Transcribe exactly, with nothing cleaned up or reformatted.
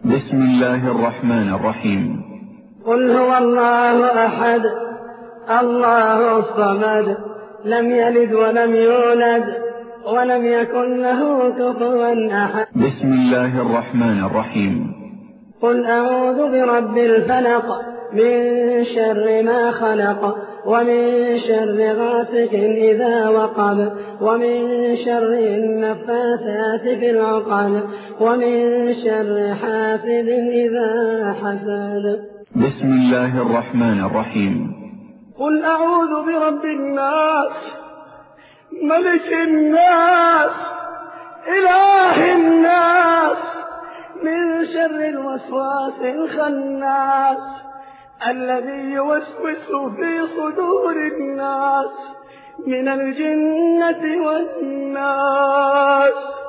بسم الله الرحمن الرحيم. قل هو الله أحد الله الصمد لم يلد ولم يولد ولم يكن له كفوا أحد. بسم الله الرحمن الرحيم. قل أعوذ برب الفلق من شر ما خلق ومن شر غاسق إذا وقب ومن شر النفاثات في العقد ومن شر حاسد إذا حسد. بسم الله الرحمن الرحيم. قل أعوذ برب الناس ملك الناس إله الناس من شر الوسواس الخناس الذي يوسوس في صدور الناس من الجنة والناس.